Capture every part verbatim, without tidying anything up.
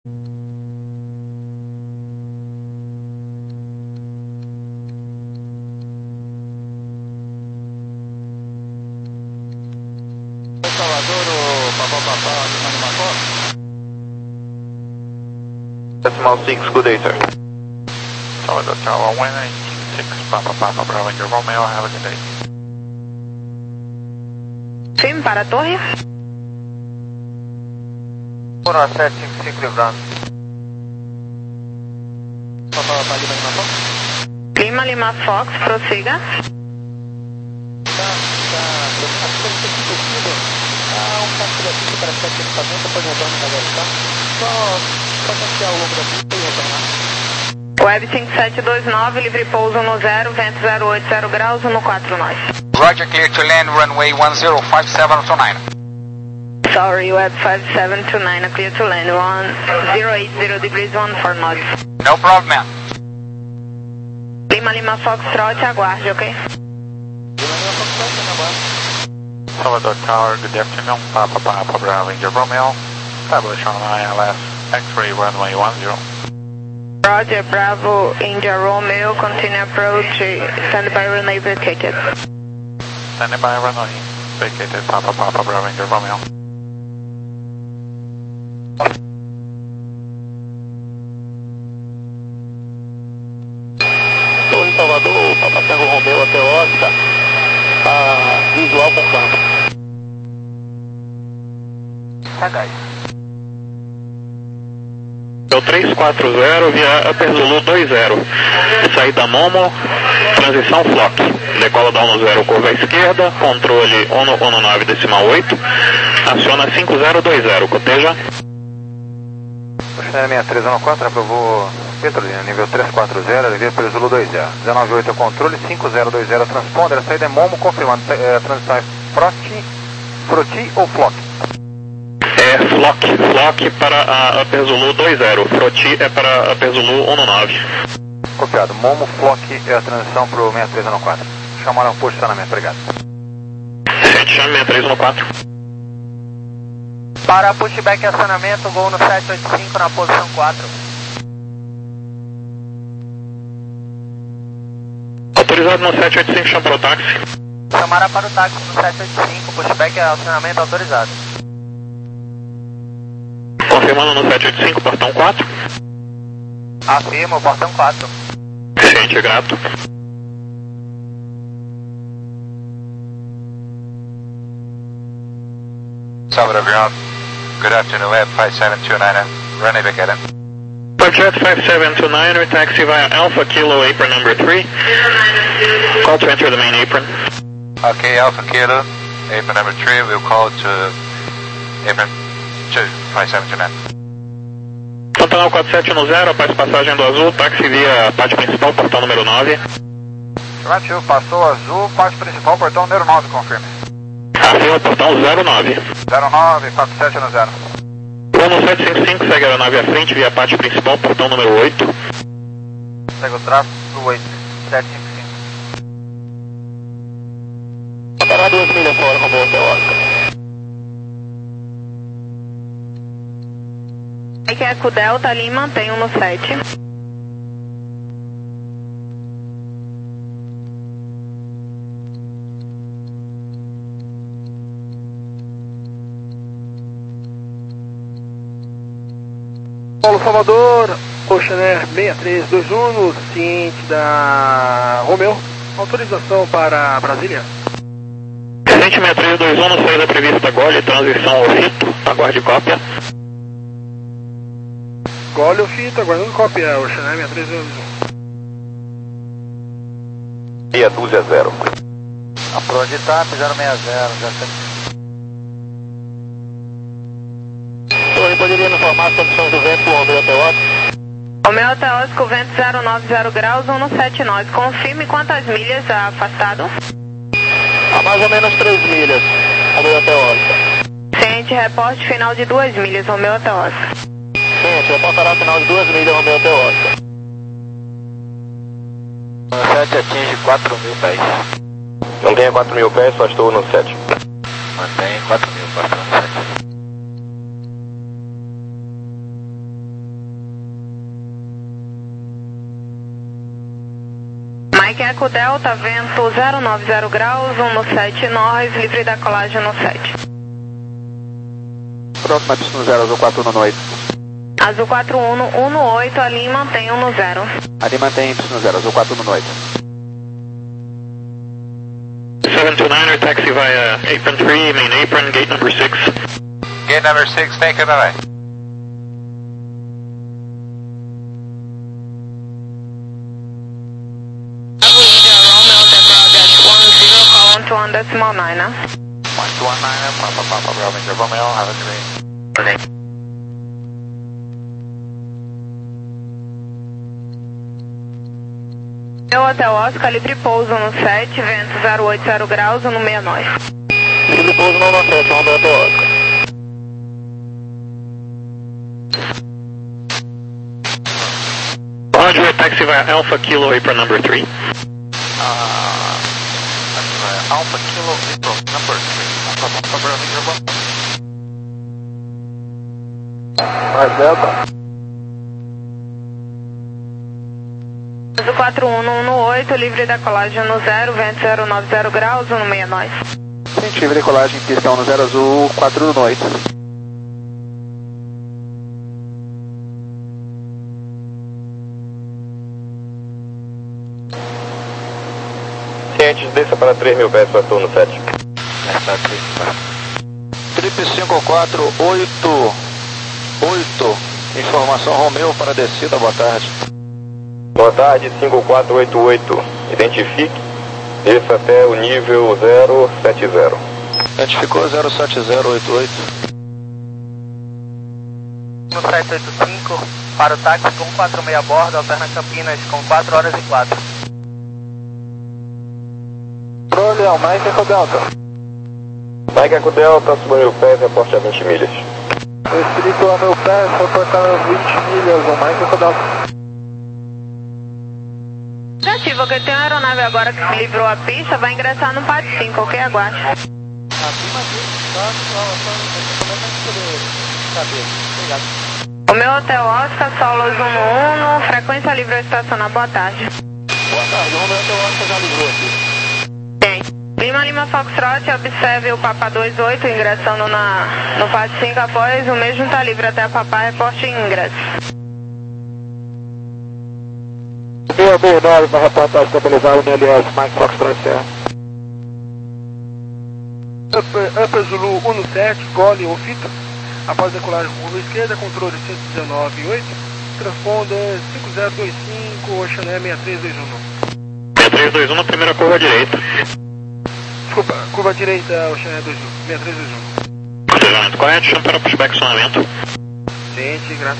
Salvador, o papapá, Lima Lima Fox. Decimal six, good day, sir. Salvador Tower one nineteen six, Papa Papa Bravo India Romeo, have a good day. Sim, para a torre. um sete cinco cinco livrando. Papapá, Lima Lima Fox. Lima Lima Fox, prossiga. Tá, tá, acho que tem possível. Ah, um captura aqui para sete equipamento, depois retorno na galeria, tá? Só, só passear ao longo da pista e retornar. Web cinco sete dois nove, livre pouso no zero, vento zero oito zero graus, um quatro nós. Roger, clear to land, runway one zero five seven two nine. Sorry, Web five seven two nine, clear to land, one zero eight zero degrees, one four knots. No problem, man. Lima Lima Fox, trote, aguarde, ok? Salvador Tower, good afternoon, Papa Papa Bravo India Romeo, establish on I L S X-ray runway one zero. Roger, Bravo India Romeo, continue approach, stand by runway vacated. Standing by runway vacated, Papa Papa Bravo India Romeo. Estou em Salvador, Papa Tango Romeo até Oscar, a visual com campo. Sagaz. É o três quatro zero via Upper Zulu dois zero. Saída Momo, transição Flock. Decola da um zero, curva à esquerda, controle um nove decimal oito. Aciona cinco zero dois zero, coteja. Oceano seis três um quatro, aprovou Petrolina, nível três quatro zero, via Upper Zulu dois zero. dezenove oito é controle, cinco zero dois zero transponder, a saída é Momo, confirmando, a transição é Froti, Froti ou Flock? É Flock, Flock para a Upper Zulu dois zero, Froti é para a Upper Zulu um nove. Copiado, Momo, Flock é a transição para o seis três um quatro. Chamaram o posicionamento, obrigado. sete, chame seis três um quatro. Para pushback e acionamento, voo no sete oito cinco na posição quatro. Autorizado no sete oito cinco, chama para o táxi. Chamaram para o táxi no sete oito cinco, pushback e acionamento autorizado. Confirmando no sete oito cinco, portão quatro. Afirmo, portão quatro. Ciente, grato. Salvador Ground, good afternoon, Web five seven two nine, runway vacated. Jet five seven two nine, taxi via Alpha Kilo apron number three. Call to enter the main apron. Okay, Alpha Kilo, apron number three, we'll call to apron two five seven two nine. Pantanal quatro sete um zero, após passagem do azul, táxi via pátio principal, portão número nove. Afirmativo, passou azul, pátio principal, portão número nove, confirme. Afirma, portão zero nove. zero nove, quatro sete um zero. Plano sete cinco cinco, segue a aeronave à frente via pátio principal, portão número oito. Segue o tráfego do oito, sete cinco cinco. Parar duas milhas fora, Romeu até Oscar. Mike Eco Delta Lima, tem um no sete. Paulo Salvador, Oceaner seis três dois um, no ciente da Romeu, autorização para Brasília. Ciente seis três dois um, na saída prevista Gole, transição ao Fito, aguarde cópia. Gole ou Fito, aguardando cópia, Oceaner seis três dois um. Meia dúzia zero. A Prod TAP zero seis zero, já está. Torre, poderia me informar as condições do vento, Romeu até Oscar? Romeu até Oscar, vento zero nove zero graus, um no sete nós. Confirme quantas milhas afastado? A mais ou menos três milhas, Romeu até Oscar. Ciente, reporte final de duas milhas, Romeu até Oscar. Ciente, reportará final de duas milhas, Romeu até Oscar. O sete atinge quatro mil pés. Mantenha quatro mil pés, só estou no sete. Mantém quatro mil, quatro mil sete. Mike Eco Delta, vento zero nove zero graus, um no sete nós, livre da colagem no sete. Próxima pista no zero, azul quatro um no oito. Azul quatro um um no oito, ali mantém um no zero. Ali mantém pista no zero, azul quatro um no oito. seven two niner, taxi via apron three, main apron, gate number six. Gate number six, thank you, bye-bye. To one decimal nine, huh? one two one nine, Papa Papa Bravo India Romeo, have a great day. Meu Hotel Oscar, livre pouso no sete, vento zero oito zero graus, no meia nós. Livre pouso no sete, Honda Hotel Oscar. Roger, taxi via Alpha Kilo, apron number three. Uh, Alpha Kilo April number three, Papa Papa Bravo India Romeo. Mais Delta. Azul quatro um um no oito, livre da colagem no zero, vento zero nove zero graus, no meia nós. Incentivo de colagem, pista um no zero, azul quatro um no oito. Cientes, desça para três mil pés, pastor no sete. Trip cinco quatro oito oito, informação Romeu para descida, boa tarde. Boa tarde, cinco quatro oito oito. Identifique, desça até o nível zero sete zero. Identificou zero sete zero oito oito. No sete oito cinco, para o táxi com quatro seis a bordo, alterna Campinas com quatro horas e quatro. Leão, Mike Eco Delta. Mike Eco Delta, suba mil pés, reporte a vinte milhas. Escrito a meu pé, reportar a vinte milhas, o Mike Eco Delta. Negativo, que tem uma aeronave agora que livrou a pista, vai ingressar no P A D cinco, ok? Aguarde. Acima disso, tá? Só, só, como é que poder saber? Obrigado. O meu Hotel Oscar, Solos um um, frequência livre ao estacionar, boa tarde. Boa tarde, o meu Hotel Oscar já livrou aqui. Tem. Lima Lima Foxtrot, observe o Papa dois oito ingressando na, no P A D cinco após, o mesmo está livre até a Papa, reporte em ingresso. Via B nove para reportar estabilizado no L S, Mike Foxtrot Serra. Upper, Upper Zulu um sete, gole ou fita. Após decolagem curva esquerda, controle cento e dezenove oito, transponder cinco zero dois cinco, Ocean Air seis três dois um. seis três dois um na primeira curva direita. Desculpa, curva direita, Ocean Air seis três dois um. Procedimento correto, chama para pushback acionamento. Ciente, grato.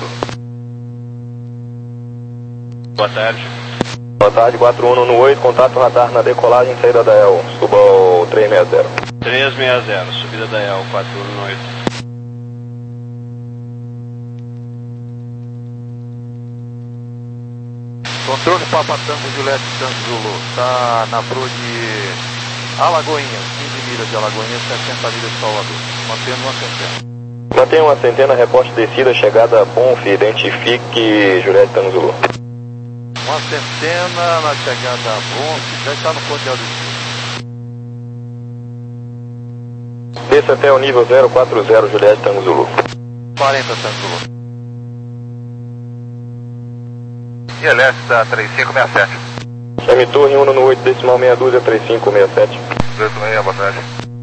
Boa tarde. Boa tarde, quatro um no oito, contato radar na decolagem, saída da E L, suba ao três seis zero. três seis zero, subida da E L, quatro um no oito. Controle Papa Tango Juliette Tango Zulu, está na Pro de Alagoinhas, quinze milhas de Alagoinhas, sessenta milhas de Salvador, mantendo uma centena. Mantenha uma centena, reporte descida, chegada a Bonf, identifique Juliette Tango Zulu. Uma centena na chegada a Bonf, já está no Cordial do Sul. Desça até o nível zero quatro zero, Juliette Tango Zulu. quarenta Tango Zulu. E L S da três cinco seis sete. M Torre um no oito, decimal meia dúzia, três cinco seis sete. dois seis, boa tarde.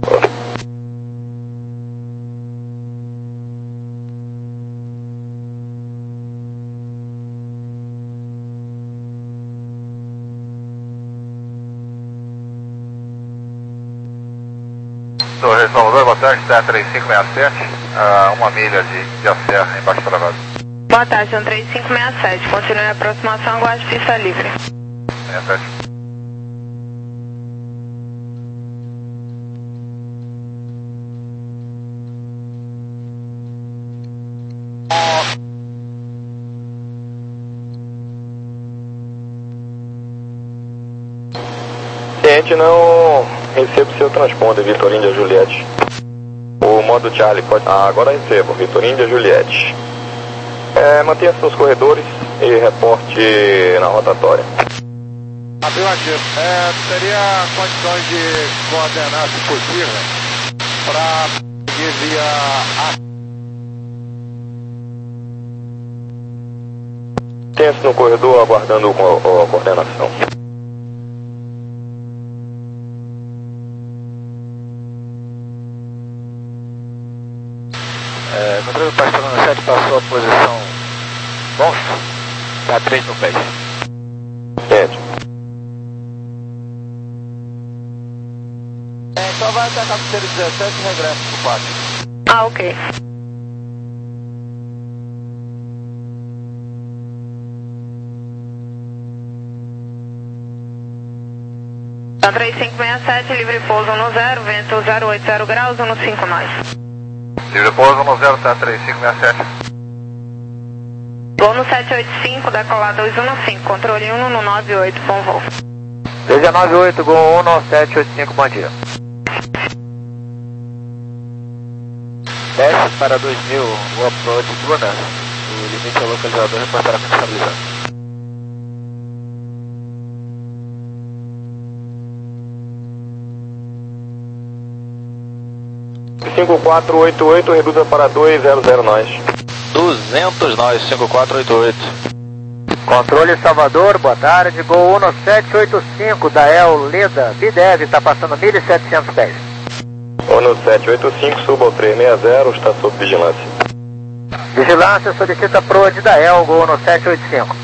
Torre Salvador, boa tarde, está três cinco seis sete, a uma milha de, de a serra embaixo do travado. Boa tarde, são três cinco seis sete, continue a aproximação, aguarde pista livre. seis sete. Ciente, não recebo seu transponder, Vitor Índia Juliette. O modo Charlie pode... Ah, agora recebo, Vitor Índia Juliette. É, mantenha seus corredores e reporte na rotatória. Afirmativo. É, teria condições de coordenar, se possível, para seguir via A. Tenso no corredor, aguardando a, a coordenação. É, controle do Pastorano sete passou a posição monstro, dá três no pé. Entende? É, então vai até a cabeceira dezessete e regressa pro pátio. Ah, ok. Tá três cinco seis sete, livre pouso um zero, vento zero oito zero graus, um cinco nós. Livre pouso um zero, tá três cinco seis sete. Gol no sete oito cinco, decolar dois um cinco, controle um no nove oito, bom voo. dezenove oito, Gol um no sete oito cinco, bom dia. Desce para dois mil, o approach Bruna. O limite ao localizador reportará com estabilizado. cinco quatro oito oito, reduza para dois zero zero nós. duzentos nós, cinco quatro oito oito. Controle Salvador, boa tarde. Gol um no sete oito cinco, Dael Leda, Bidev, está passando mil e setecentos pés. um no sete oito cinco, suba ao três seis zero, está sob vigilância. Vigilância solicita proa de Dael, Gol no sete oito cinco.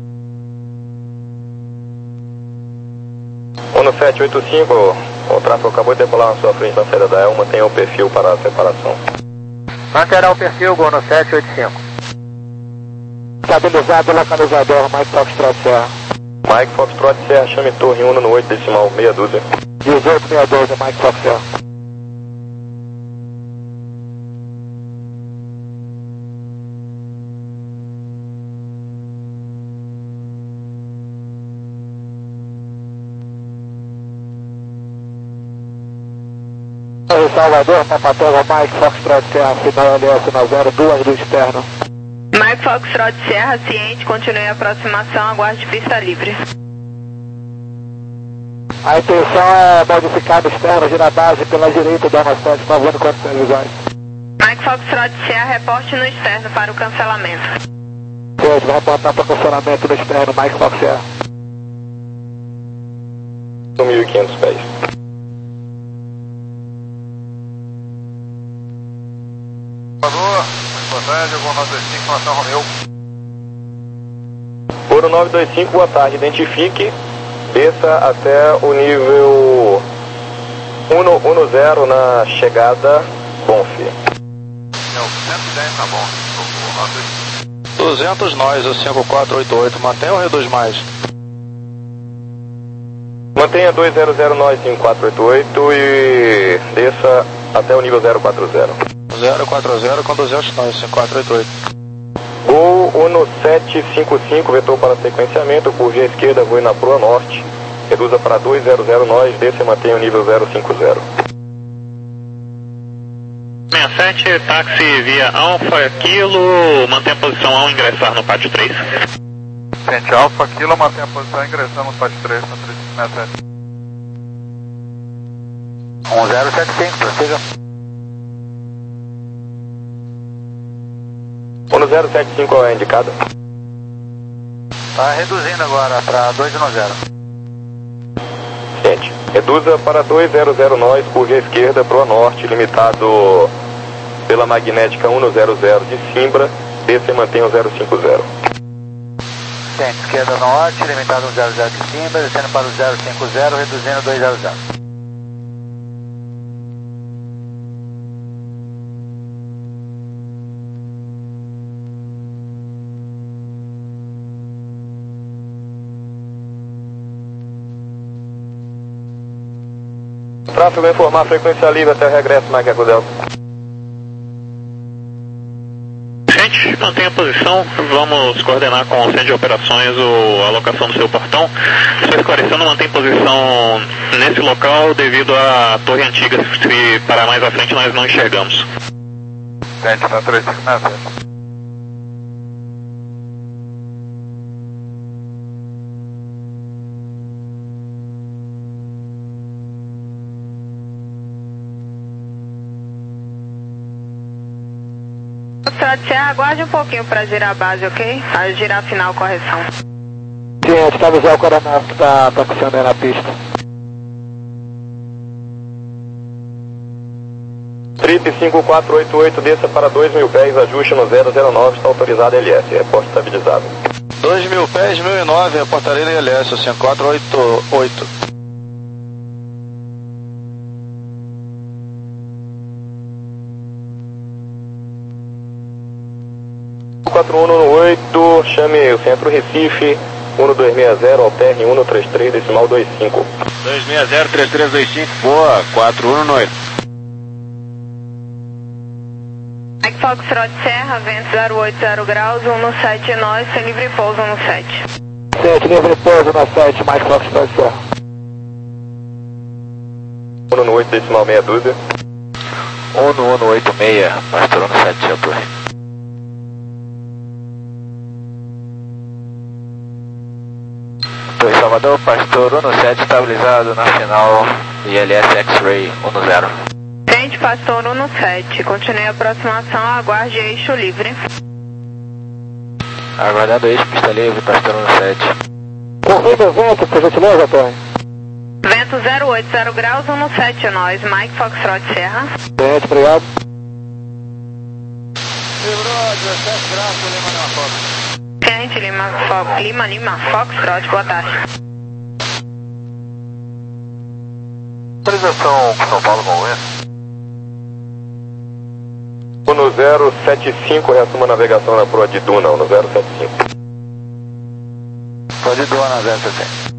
um no sete oito cinco, o tráfego acabou de decolar na sua frente na saída da E L, mantenha o perfil para a separação. Manterá o perfil, Gol no sete oito cinco. Estabilizado localizador, Mike Foxtrot Serra. Mike Foxtrot Serra, chame torre um no oito decimal, meia dúzia. dezoito seis doze, Mike Fox Serra. Salvador, Papatela, Mike Foxtrot Serra, final L S na zero, duas do externo. Mike Foxtrot Serra, ciente, continue a aproximação, aguarde pista livre. A intenção é modificar o externo, girar a base pela direita da Amostade, favor quanto televisões. Mike Foxtrot Serra, reporte no externo para o cancelamento. Certo, vai reportar para o cancelamento do externo, Mike Fox Serra. mil e quinhentos pés. Por favor, boa tarde, Gol nove dois cinco, Nação Romeu. Gol nove dois cinco, boa tarde, identifique, desça até o nível um no zero na chegada, Conf. Não, cento e dez tá bom. duzentos nós, o cinco quatro oito oito, mantenha ou reduz mais? Mantenha dois zero zero nós, cinco quatro oito oito e desça até o nível zero quatro zero. zero quatro zero com duzentos nós, cinco quatro oito oito. Gol um no sete cinco cinco, vetor para sequenciamento, por via esquerda, voe na proa norte, reduza para dois zero zero nós, desça e mantenha o nível zero cinco zero. sessenta e sete, táxi via Alfa Kilo, mantém a posição ao ingressar no pátio três. Gente, Alfa Kilo, mantém a posição ingressando no pátio três, na três cinco seis sete. um zero sete cinco, prossiga. um no zero sete cinco é indicada. Está reduzindo agora para dois um zero. Gente, reduza para dois zero zero nós, por via esquerda, proa norte, limitado pela magnética um no zero zero de Simbra, desça e mantenha o zero cinco zero. Gente, esquerda norte, limitado um zero zero de Simbra, descendo para o zero cinco zero, reduzindo dois zero zero. Tráfego vai informar a frequência livre até o regresso, Mike Acudel. Gente, mantenha a posição, vamos coordenar com o centro de operações o, a alocação do seu portão. Só esclarecendo, mantém posição nesse local devido à torre antiga, se parar mais à frente nós não enxergamos. Gente, na três cinco seis sete. Foxtrot Serra, aguarde um pouquinho para girar a base, ok? A girar a final, correção. Sim, a gente tá avisando o coronel que tá taxiando aí na pista. Trip cinco quatro oito oito, desça para dois mil pés, ajuste no zero zero nove, está autorizado L S, reporte estabilizado. dois mil pés, mil e nove, reportaria L S, cinco quatro oito oito. quatro um um oito, chame o centro Recife, um dois seis zero, alterne um três três, decimal vinte e cinco. dois seis zero, três três dois cinco, boa, quatro um um oito. Mike Foxtrot Serra, vento zero oito zero graus, um no sete nós, sem livre pouso um no sete. sete, livre pouso no sete, mais Foxtrot Serra. um no oito, decimal meia dúzia. um no um no oito seis, pastor um no sete, a torre. Torre Salvador, pastor um no sete, estabilizado na final, I L S X-Ray um no zero. Frente, pastor um no sete, continue a aproximação, aguarde eixo livre. Aguardando eixo, pista livre, pastor um no sete. Confirma o vento, por gentileza, Tony. Vento zero oito zero graus, um no sete nós, Mike Foxtrot Serra. Gente, obrigado. Livrou, dezessete graus, Lima Lima Fox. Frente, Lima, Fo Lima, Lima, Foxtrot, boa tarde. Autorização com São Paulo com o um no zero sete cinco, reassuma a navegação na proa de Duna, um no zero sete cinco. Proa de Duna, zero sete cinco.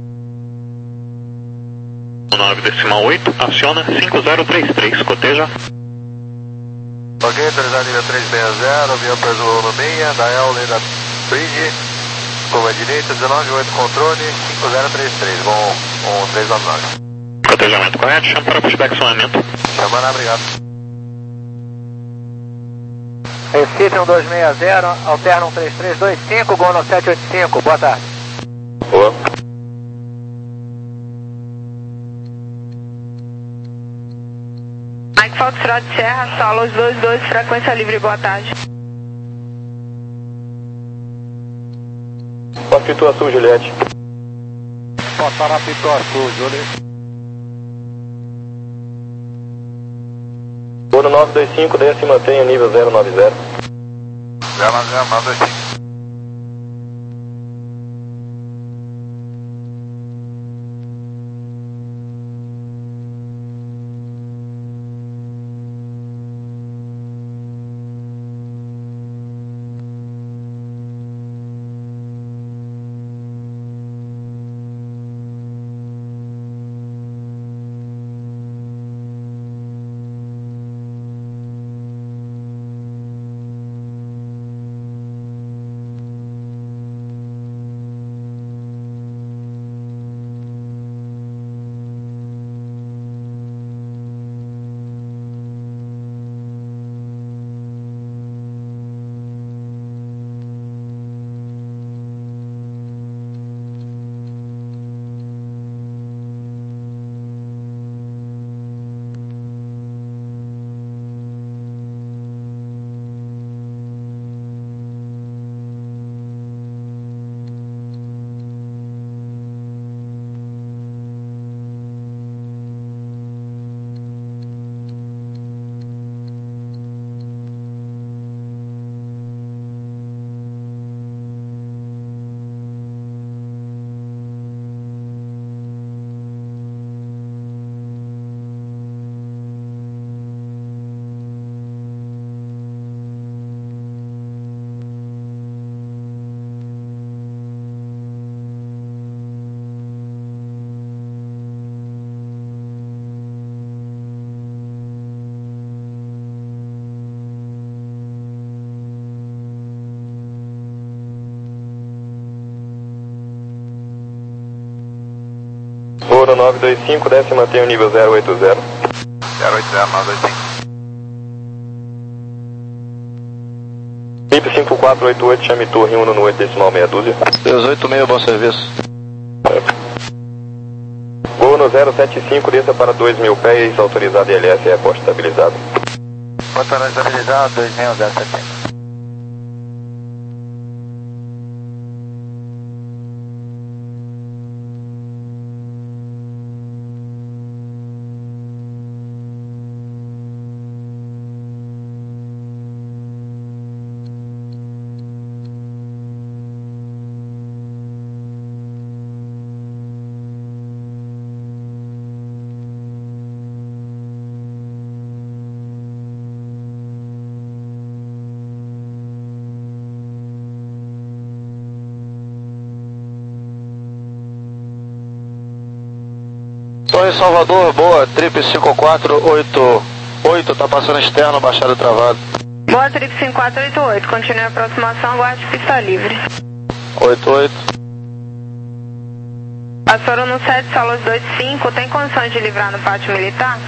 nove decimal oito, aciona cinco zero três três, coteja. Ok, autorizado nível três seis zero, avião Peso no meia, Dael, Leda Bridge, curva direita, dezenove oito, controle, cinco zero três três, bom, um três nove nove. Cotejamento correto, chama para feedback sonamento. Chama lá, obrigado. Recife um dois seis zero, alterna um três três dois cinco, gol no sete oito cinco, boa tarde. Boa. Mike Foxtrot Serra, Solos dois dois, frequência livre, boa tarde. Pitu Sul, Juliette. Passar na Pitu Sul, Juliette. Gol nove dois cinco, desce e mantenha nível zero nove zero. zero nove zero, nove dois cinco. Ouro nove dois cinco, desce e mantém o nível zero oito zero. zero oito zero, nove dois cinco. I P cinco quatro oito oito, chame torre um no oito, decimal meia dúzia. dezoito meio, bom serviço. Gol no zero sete cinco, desça para dois mil pés, autorizado I L S, reporte estabilizado. Contorno estabilizado, dois seis zero sete cinco. Tô em Salvador, boa, trip cinco quatro oito oito, tá passando externo, baixado travado. Boa, trip cinco quatro oito oito, continue a aproximação, aguarde pista livre. oito oito. Passou no sete, Solos dois cinco, tem condições de livrar no pátio militar?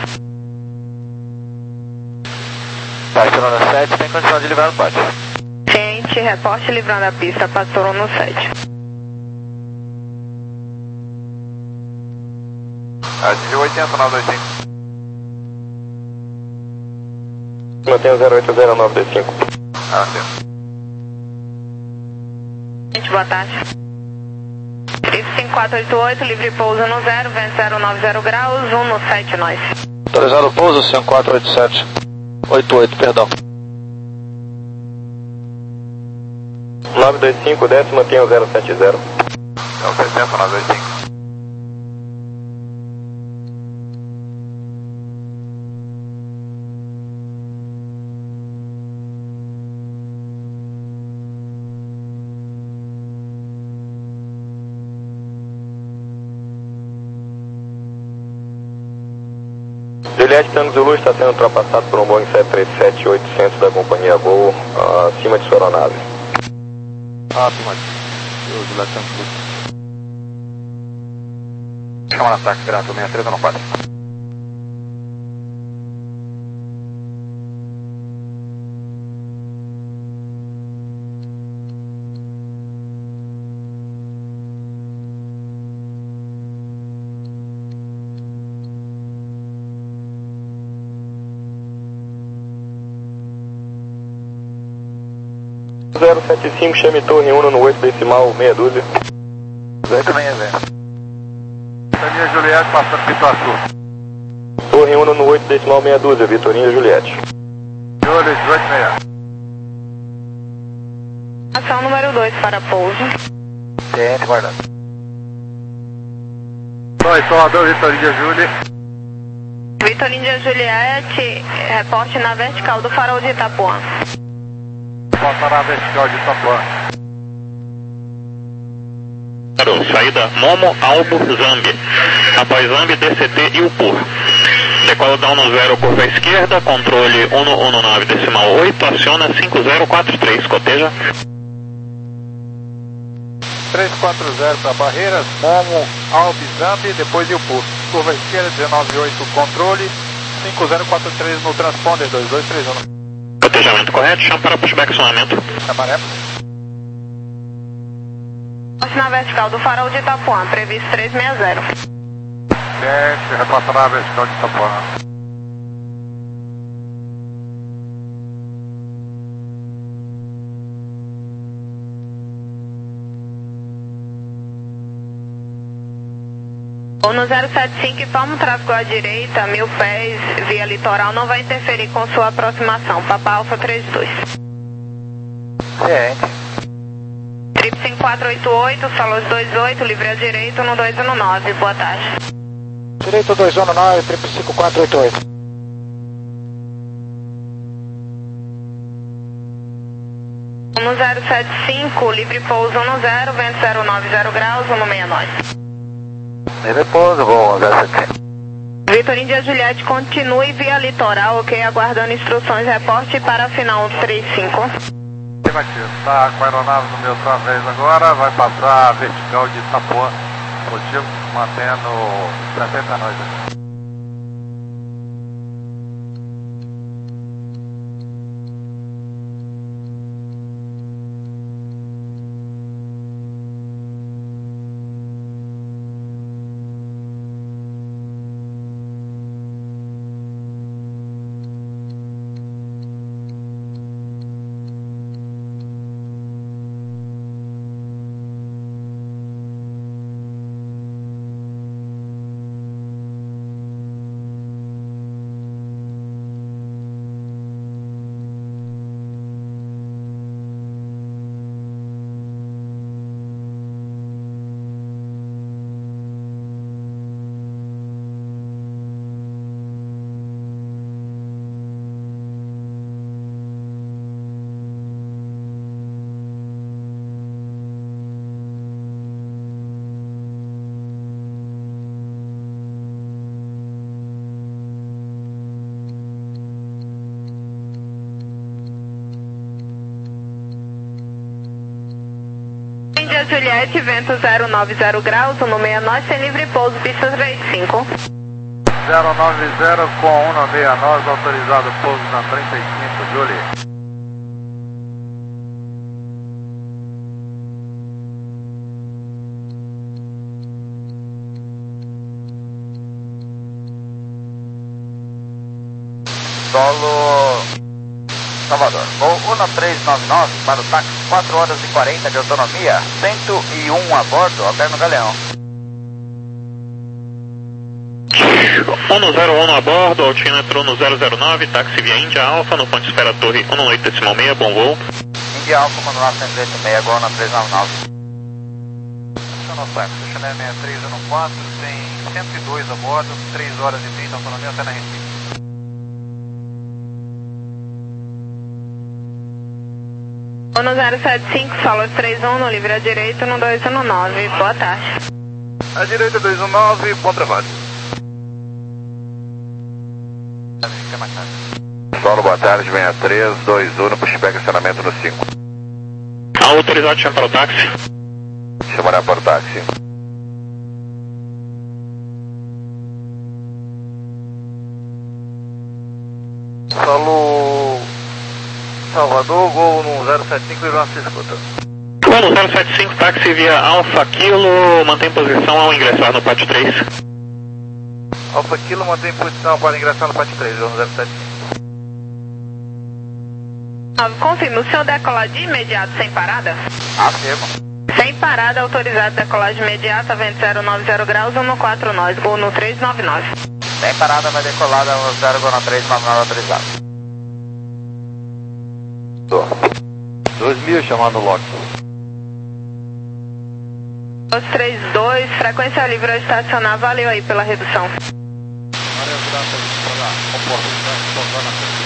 Passou no sete, tem condição de livrar no pátio. Ciente, reporte livrando a pista, passou no sete. Atingiu oitenta, nove dois cinco. Mantenha zero oito zero nove dois cinco. Ah, sim. Gente, boa tarde. Trip cinco quatro oito oito, livre pouso no zero, vento zero nove zero graus, um no sete, nós. Autorizado pouso, cinco quatro oito sete. oito oito, perdão. nove dois cinco, desce, mantenha zero sete zero. Então, sessenta, nove dois cinco. Juliette Tango Zulu está sendo ultrapassado por um Boeing sete três sete oitocentos da companhia Gol, acima de sua aeronave. Ah, acima de. O Juliette Tango Zulu. Chama no ataque, grato, sessenta e três ou não quatro. zero sete cinco, chame torre um no oito decimal, meia dúzia. oito meia zero. Vitorina Juliette passando Pituaçu. Torre um no oito decimal, meia dúzia, Vitorina Juliette. Júlio, dezoito meia. Ação número dois para pouso. Ciente, guardado. Oi, Salvador, Vitorina Júlia. Vitorina Juliette, reporte na vertical do farol de Itapuã. Passar na vertical de Itapuã. Saída Momo, Albo, Zambi. Após Zambi, D C T e Upur. Decola down no zero, curva à esquerda, controle um um nove decimal oito, aciona cinco zero quatro três, coteja. três quatro zero para barreiras, Momo, Albo, Zambi, depois Upur. Curva à esquerda, dezenove oito, controle, cinco zero quatro três no transponder, dois dois três um. Cotejamento correto, chama para pushback sonamento. Camaré. Na vertical do farol de Itapuã, previsto três seis zero. Sete, repassa na vertical de Itapuã. Ou no zero sete cinco, informa o tráfego à direita, mil pés, via litoral, não vai interferir com sua aproximação. Papa Alfa três dois. Ciente. Trip cinco quatro oito oito, Solos dois oito, livre à direita no dois um nove, boa tarde. Direito dois um nove, trip cinco quatro oito oito. No zero sete cinco, livre pouso no zero, vento zero nove zero graus, um seis nove. Livre pouso, voo zero sete cinco. Vitorina Juliette, continue via litoral, ok? Aguardando instruções, reporte para final três cinco. Afirmativo, está com a aeronave no meu través agora, vai passar a vertical de Itapuã, motivo, mantendo sessenta nós. Via Juliette, vento zero nove zero graus, no sessenta e nove, sem livre pouso, pista trinta e cinco. zero nove zero com um sessenta e nove, autorizado pouso na trinta e cinco, Julie. Solo Salvador, voo um três nove nove para o táxi, quatro horas e quarenta de autonomia, cento e um a bordo, alterno Galeão. um zero um a bordo, altímetro no zero zero nove, táxi via Índia Alfa, no ponto espera torre um oito decimal seis, bom voo. Índia Alfa, comando cento e oitenta e seis, agora na três nove nove. Funcionou táxi, Chanel sessenta e três um quatro, tem cento e dois a bordo, três horas e trinta, autonomia até na Recife. No zero sete cinco, solo três um, no livre à direita, no dois um nove, boa tarde. À direita dois um nove, bom trabalho. Solo, boa tarde, sessenta e três, dois um, pushback, estacionamento no cinco. Autorizado, chama para o táxi. Chamará para o táxi. Solo Salvador, gol no zero sete cinco e nossa escuta. Gol no zero sete cinco, táxi via Alfa Kilo, mantém posição ao ingressar no pátio três. Alfa Kilo mantém posição para ingressar no pátio três, gol no zero sete cinco. Confirme, o senhor decolar de imediato sem parada? Afirmo. Sem parada, autorizado decolagem imediata, vento zero nove zero graus, um quatro nós, gol no três nove nove. Sem parada, vai decolada no zero, gol na três nove nove, autorizado. dois mil, chamando o Loki. dois três dois, frequência livre a estacionar, valeu aí pela redução. Valeu, graças pela oportunidade de tocar na frente.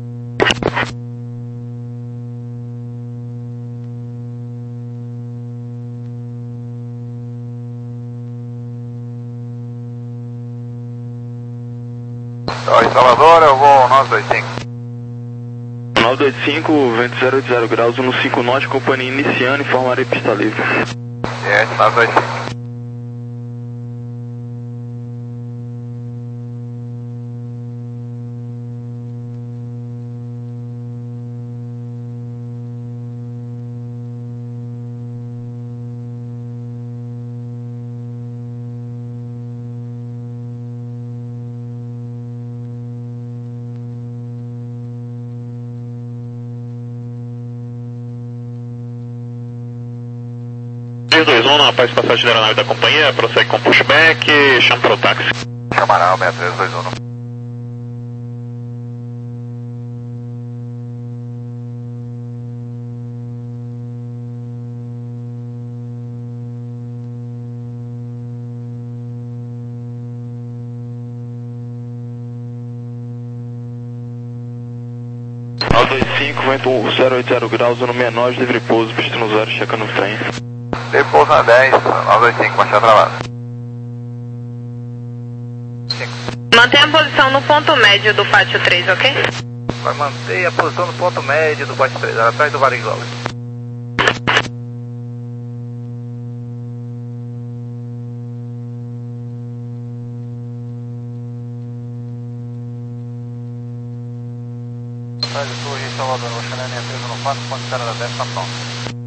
Oi, Salvador, eu vou nove dois cinco. nove dois cinco, vento zero oito zero graus, no cinco nós, companhia iniciando, informarei pista livre. É, nove dois cinco. três dois um, após passagem da aeronave da companhia, prossegue com pushback, chama para o táxi. Chamará o sessenta e três dois um. nove dois cinco, vento zero oito zero graus, no sessenta e nove, livre pouso, pista no zero, checando o trem. Depois na dez, nove dois cinco, marcha travada. Mantenha a posição no ponto médio do pátio três, ok? Vai manter a posição no ponto médio do pátio três, atrás do Varigola. Atrás do Torre Salvador, Chanel sessenta e três um quatro, ponto zero dez, tá pronto.